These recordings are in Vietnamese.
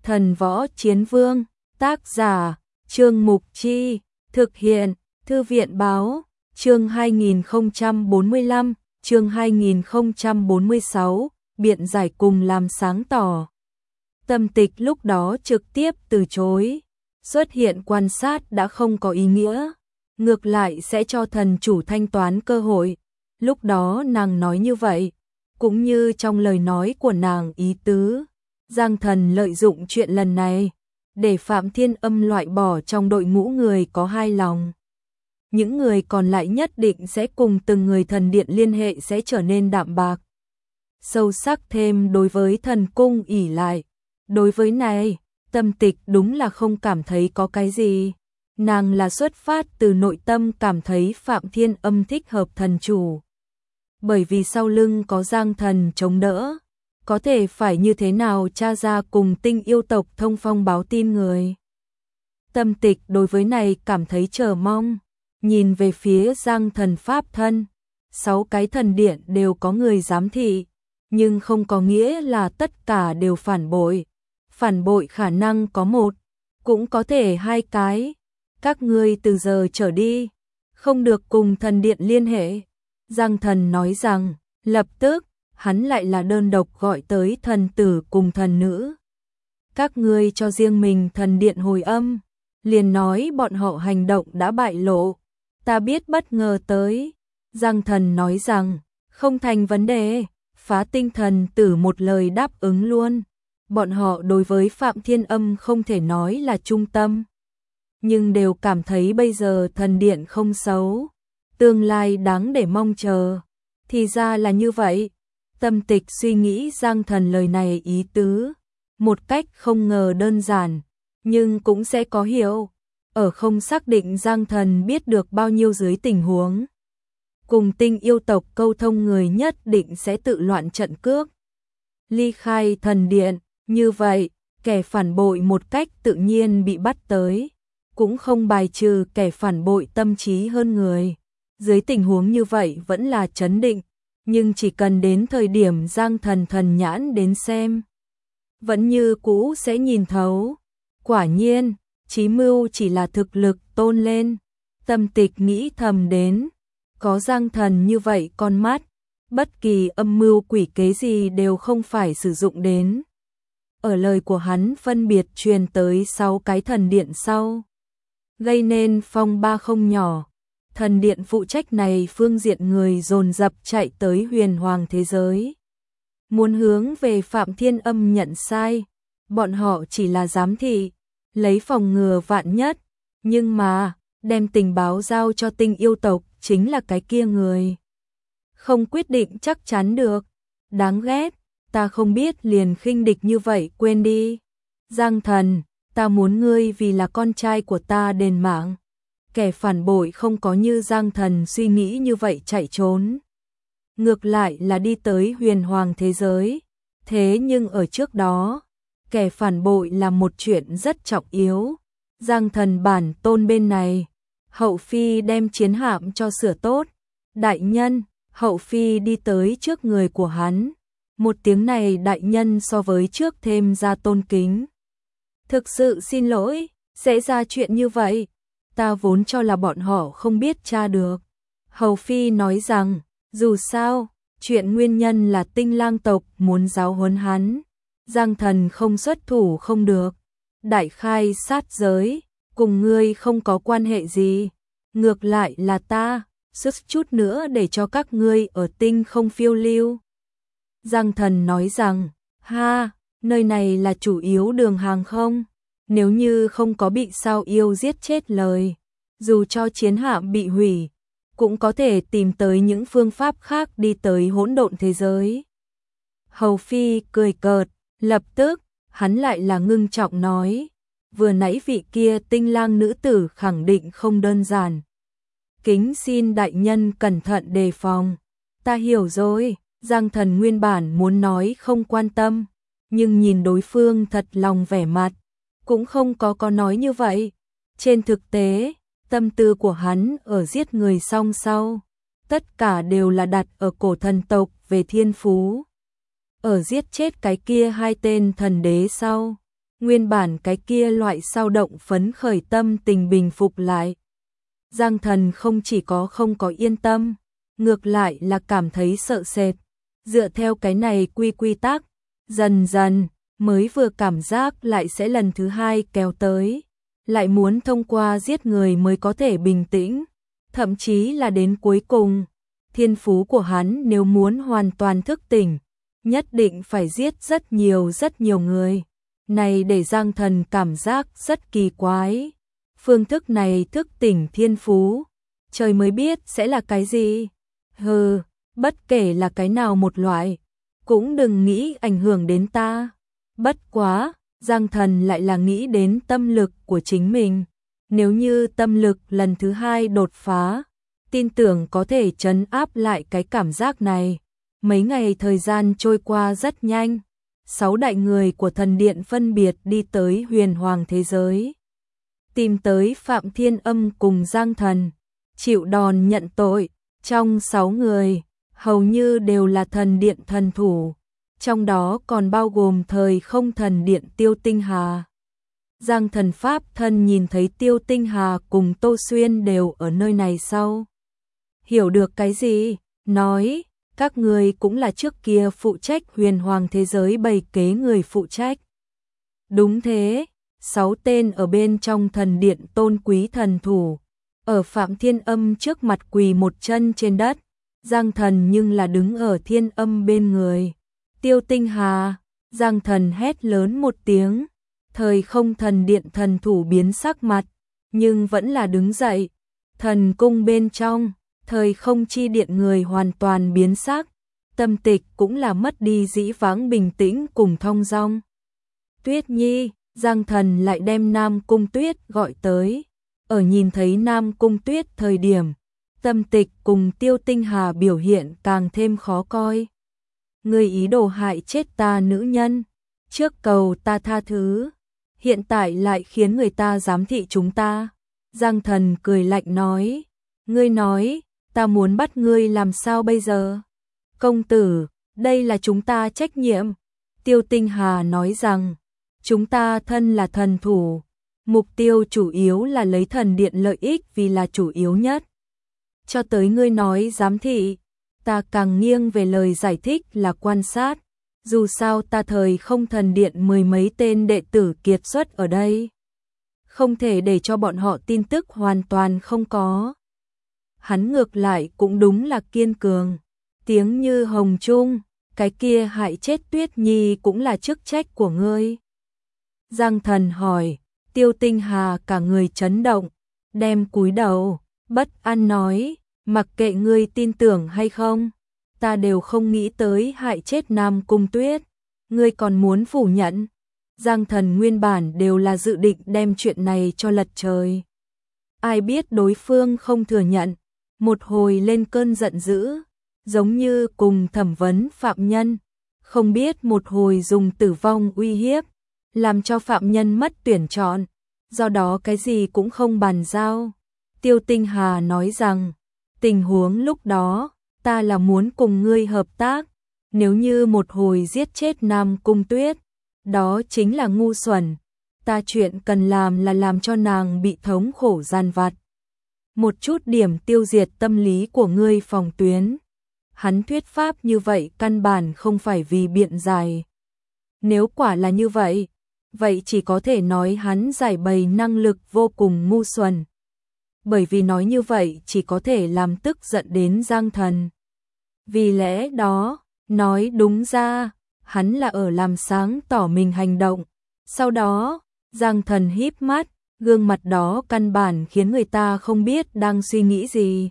Thần Võ Chiến Vương, tác giả, Trương Mục Chi, thực hiện, Thư viện Báo, chương 2045, chương 2046, biện giải cùng làm sáng tỏ. Tâm Tịch lúc đó trực tiếp từ chối, xuất hiện quan sát đã không có ý nghĩa, ngược lại sẽ cho thần chủ thanh toán cơ hội. Lúc đó nàng nói như vậy, cũng như trong lời nói của nàng ý tứ, Giang Thần lợi dụng chuyện lần này để Phạm Thiên Âm loại bỏ trong đội ngũ người có hai lòng. Những người còn lại nhất định sẽ cùng từng người thần điện liên hệ sẽ trở nên đạm bạc, sâu sắc thêm đối với thần cung ỷ lại. Đối với này, Tâm Tịch đúng là không cảm thấy có cái gì. Nàng là xuất phát từ nội tâm cảm thấy Phạm Thiên Âm thích hợp thần chủ. Bởi vì sau lưng có Giang Thần chống đỡ, có thể phải như thế nào tra ra cùng Tinh yêu tộc thông phong báo tin người. Tâm Tịch đối với này cảm thấy chờ mong, nhìn về phía Giang Thần pháp thân. 6 cái thần điện đều có người giám thị, nhưng không có nghĩa là tất cả đều phản bội. Phản bội khả năng có một, cũng có thể 2 cái. Các ngươi từ giờ trở đi, không được cùng thần điện liên hệ. Giang Thần nói rằng, lập tức, hắn lại là đơn độc gọi tới thần tử cùng thần nữ. Các ngươi cho riêng mình thần điện hồi âm, liền nói bọn họ hành động đã bại lộ. Ta biết bất ngờ tới. Giang Thần nói rằng, không thành vấn đề, Phá Tinh thần tử một lời đáp ứng luôn. Bọn họ đối với Phạm Thiên Âm không thể nói là trung tâm, nhưng đều cảm thấy bây giờ thần điện không xấu, tương lai đáng để mong chờ. Thì ra là như vậy. Tâm Tịch suy nghĩ Giang Thần lời này ý tứ, một cách không ngờ đơn giản, nhưng cũng sẽ có hiểu. Ở không xác định Giang Thần biết được bao nhiêu dưới tình huống, cùng Tinh yêu tộc câu thông người nhất định sẽ tự loạn trận cước, ly khai thần điện. Như vậy, kẻ phản bội một cách tự nhiên bị bắt tới, cũng không bài trừ kẻ phản bội tâm trí hơn người. Dưới tình huống như vậy vẫn là trấn định, nhưng chỉ cần đến thời điểm Giang Thần thần nhãn đến xem, vẫn như cũ sẽ nhìn thấu. Quả nhiên, chí mưu chỉ là thực lực tôn lên. Tâm Tịch nghĩ thầm đến, có Giang Thần như vậy con mắt, bất kỳ âm mưu quỷ kế gì đều không phải sử dụng đến. Ở lời của hắn phân biệt truyền tới 6 cái thần điện sau, gây nên phong ba không nhỏ. Thần điện phụ trách này phương diện người dồn dập chạy tới huyền hoàng thế giới, muốn hướng về Phạm Thiên Âm nhận sai. Bọn họ chỉ là giám thị, lấy phòng ngừa vạn nhất, nhưng mà đem tình báo giao cho Tinh yêu tộc chính là cái kia người không quyết định chắc chắn được. Đáng ghét, ta không biết liền khinh địch như vậy, quên đi. Giang Thần, ta muốn ngươi vì là con trai của ta đền mạng. Kẻ phản bội không có như Giang Thần suy nghĩ như vậy chạy trốn, ngược lại là đi tới huyền hoàng thế giới. Thế nhưng ở trước đó, kẻ phản bội là một chuyện rất trọng yếu. Giang Thần bản tôn bên này, hậu phi đem chiến hạm cho sửa tốt. Đại nhân, hậu phi đi tới trước người của hắn. Một tiếng này đại nhân so với trước thêm ra tôn kính. Thực sự xin lỗi, sẽ ra chuyện như vậy. Ta vốn cho là bọn họ không biết tra được. Hầu phi nói rằng, dù sao, chuyện nguyên nhân là Tinh lang tộc muốn giáo huấn hắn. Giang Thần không xuất thủ không được. Đại khai sát giới, cùng ngươi không có quan hệ gì. Ngược lại là ta, sức chút nữa để cho các ngươi ở Tinh không phiêu lưu. Giang Thần nói rằng, ha, nơi này là chủ yếu đường hàng không. Nếu như không có bị sao yêu giết chết lời, dù cho chiến hạm bị hủy, cũng có thể tìm tới những phương pháp khác đi tới hỗn độn thế giới. Hầu phi cười cợt, lập tức, hắn lại là ngưng trọng nói, vừa nãy vị kia Tinh lang nữ tử khẳng định không đơn giản. Kính xin đại nhân cẩn thận đề phòng. Ta hiểu rồi. Giang Thần nguyên bản muốn nói không quan tâm, nhưng nhìn đối phương thật lòng vẻ mặt, cũng không có nói như vậy. Trên thực tế, tâm tư của hắn ở giết người xong sau, tất cả đều là đặt ở cổ thần tộc về thiên phú. Ở giết chết cái kia 2 tên thần đế sau, Nguyên bản cái kia loại sao động phấn khởi tâm tình bình phục lại. Giang Thần không chỉ không có yên tâm, ngược lại là cảm thấy sợ sệt. Dựa theo cái này quy tắc, dần dần mới vừa cảm giác lại sẽ lần thứ hai kéo tới, lại muốn thông qua giết người mới có thể bình tĩnh, thậm chí là đến cuối cùng, thiên phú của hắn nếu muốn hoàn toàn thức tỉnh, nhất định phải giết rất nhiều người. Này để Giang Thần cảm giác rất kỳ quái. Phương thức này thức tỉnh thiên phú, trời mới biết sẽ là cái gì. Bất kể là cái nào một loại, cũng đừng nghĩ ảnh hưởng đến ta. Bất quá, Giang Thần lại là nghĩ đến tâm lực của chính mình. Nếu như tâm lực lần thứ hai đột phá, tin tưởng có thể trấn áp lại cái cảm giác này. Mấy ngày thời gian trôi qua rất nhanh. 6 đại người của thần điện phân biệt đi tới huyền hoàng thế giới. Tìm tới Phạm Thiên Âm cùng Giang Thần. Chịu đòn nhận tội. Trong 6 người, hầu như đều là thần điện thần thủ. Trong đó còn bao gồm thời không thần điện Tiêu Tinh Hà. Giang Thần Pháp thân nhìn thấy Tiêu Tinh Hà cùng Tô Xuyên đều ở nơi này sau. Hiểu được cái gì? Nói, các người cũng là trước kia phụ trách huyền hoàng thế giới bày kế người phụ trách. Đúng thế, 6 tên ở bên trong thần điện tôn quý thần thủ. Ở Phạm Thiên Âm trước mặt quỳ một chân trên đất. Giang Thần nhưng là đứng ở Thiên Âm bên người. Tiêu Tinh Hà, Giang Thần hét lớn một tiếng. Thời không thần điện thần thủ biến sắc mặt, nhưng vẫn là đứng dậy. Thần cung bên trong, thời không chi điện người hoàn toàn biến sắc. Tâm tịch cũng là mất đi dĩ vãng bình tĩnh cùng thong dong. Tuyết Nhi, Giang Thần lại đem Nam Cung Tuyết gọi tới. Ở nhìn thấy Nam Cung Tuyết thời điểm, tâm tịch cùng Tiêu Tinh Hà biểu hiện càng thêm khó coi. Ngươi ý đồ hại chết ta nữ nhân, trước cầu ta tha thứ, hiện tại lại khiến người ta giám thị chúng ta. Giang Thần cười lạnh nói, ngươi nói, ta muốn bắt ngươi làm sao bây giờ? Công tử, đây là chúng ta trách nhiệm. Tiêu Tinh Hà nói rằng, chúng ta thân là thần thủ, mục tiêu chủ yếu là lấy thần điện lợi ích vì là chủ yếu nhất. Cho tới ngươi nói giám thị, ta càng nghiêng về lời giải thích là quan sát. Dù sao ta thời không thần điện 10 mấy tên đệ tử kiệt xuất ở đây. Không thể để cho bọn họ tin tức hoàn toàn không có. Hắn ngược lại cũng đúng là kiên cường. Tiếng như hồng trung, cái kia hại chết Tuyết Nhi cũng là chức trách của ngươi. Giang Thần hỏi, Tiêu Tinh Hà cả người chấn động, đem cúi đầu, bất an nói, mặc kệ ngươi tin tưởng hay không, ta đều không nghĩ tới hại chết Nam Cung Tuyết, ngươi còn muốn phủ nhận. Giang Thần nguyên bản đều là dự định đem chuyện này cho lật trời. Ai biết đối phương không thừa nhận, một hồi lên cơn giận dữ, giống như cùng thẩm vấn phạm nhân, không biết một hồi dùng tử vong uy hiếp, làm cho phạm nhân mất tuyển chọn, do đó cái gì cũng không bàn giao. Tiêu Tinh Hà nói rằng, tình huống lúc đó, ta là muốn cùng ngươi hợp tác, nếu như một hồi giết chết Nam Cung Tuyết, đó chính là ngu xuẩn, ta chuyện cần làm là làm cho nàng bị thống khổ gian vặt. Một chút điểm tiêu diệt tâm lý của ngươi phòng tuyến. Hắn thuyết pháp như vậy căn bản không phải vì biện giải. Nếu quả là như vậy, vậy chỉ có thể nói hắn giải bày năng lực vô cùng ngu xuẩn. Bởi vì nói như vậy chỉ có thể làm tức giận đến Giang Thần. Vì lẽ đó, nói đúng ra, hắn là ở làm sáng tỏ mình hành động. Sau đó, Giang Thần híp mắt, gương mặt đó căn bản khiến người ta không biết đang suy nghĩ gì.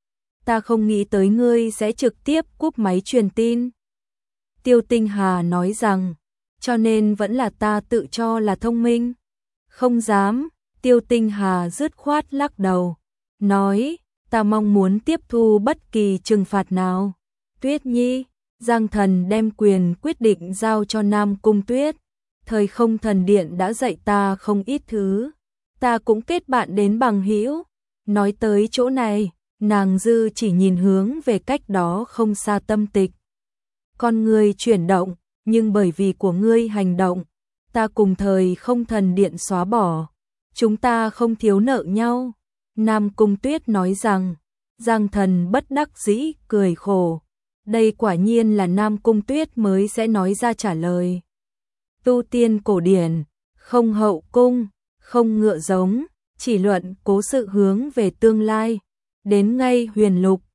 Ta không nghĩ tới ngươi sẽ trực tiếp cúp máy truyền tin. Tiêu Tinh Hà nói rằng, cho nên vẫn là ta tự cho là thông minh. Không dám, Tiêu Tinh Hà dứt khoát lắc đầu, nói, ta mong muốn tiếp thu bất kỳ trừng phạt nào. Tuyết Nhi, Giang Thần đem quyền quyết định giao cho Nam Cung Tuyết. Thời không thần điện đã dạy ta không ít thứ, ta cũng kết bạn đến bằng hữu. Nói tới chỗ này, nàng dư chỉ nhìn hướng về cách đó không xa tâm tịch. Con ngươi chuyển động, nhưng bởi vì của ngươi hành động, ta cùng thời không thần điện xóa bỏ, chúng ta không thiếu nợ nhau. Nam Cung Tuyết nói rằng, Giang Thần bất đắc dĩ cười khổ. Đây quả nhiên là Nam Cung Tuyết mới sẽ nói ra trả lời. Tu tiên cổ điển, không hậu cung, không ngựa giống, chỉ luận cố sự hướng về tương lai. Đến ngay huyền lục,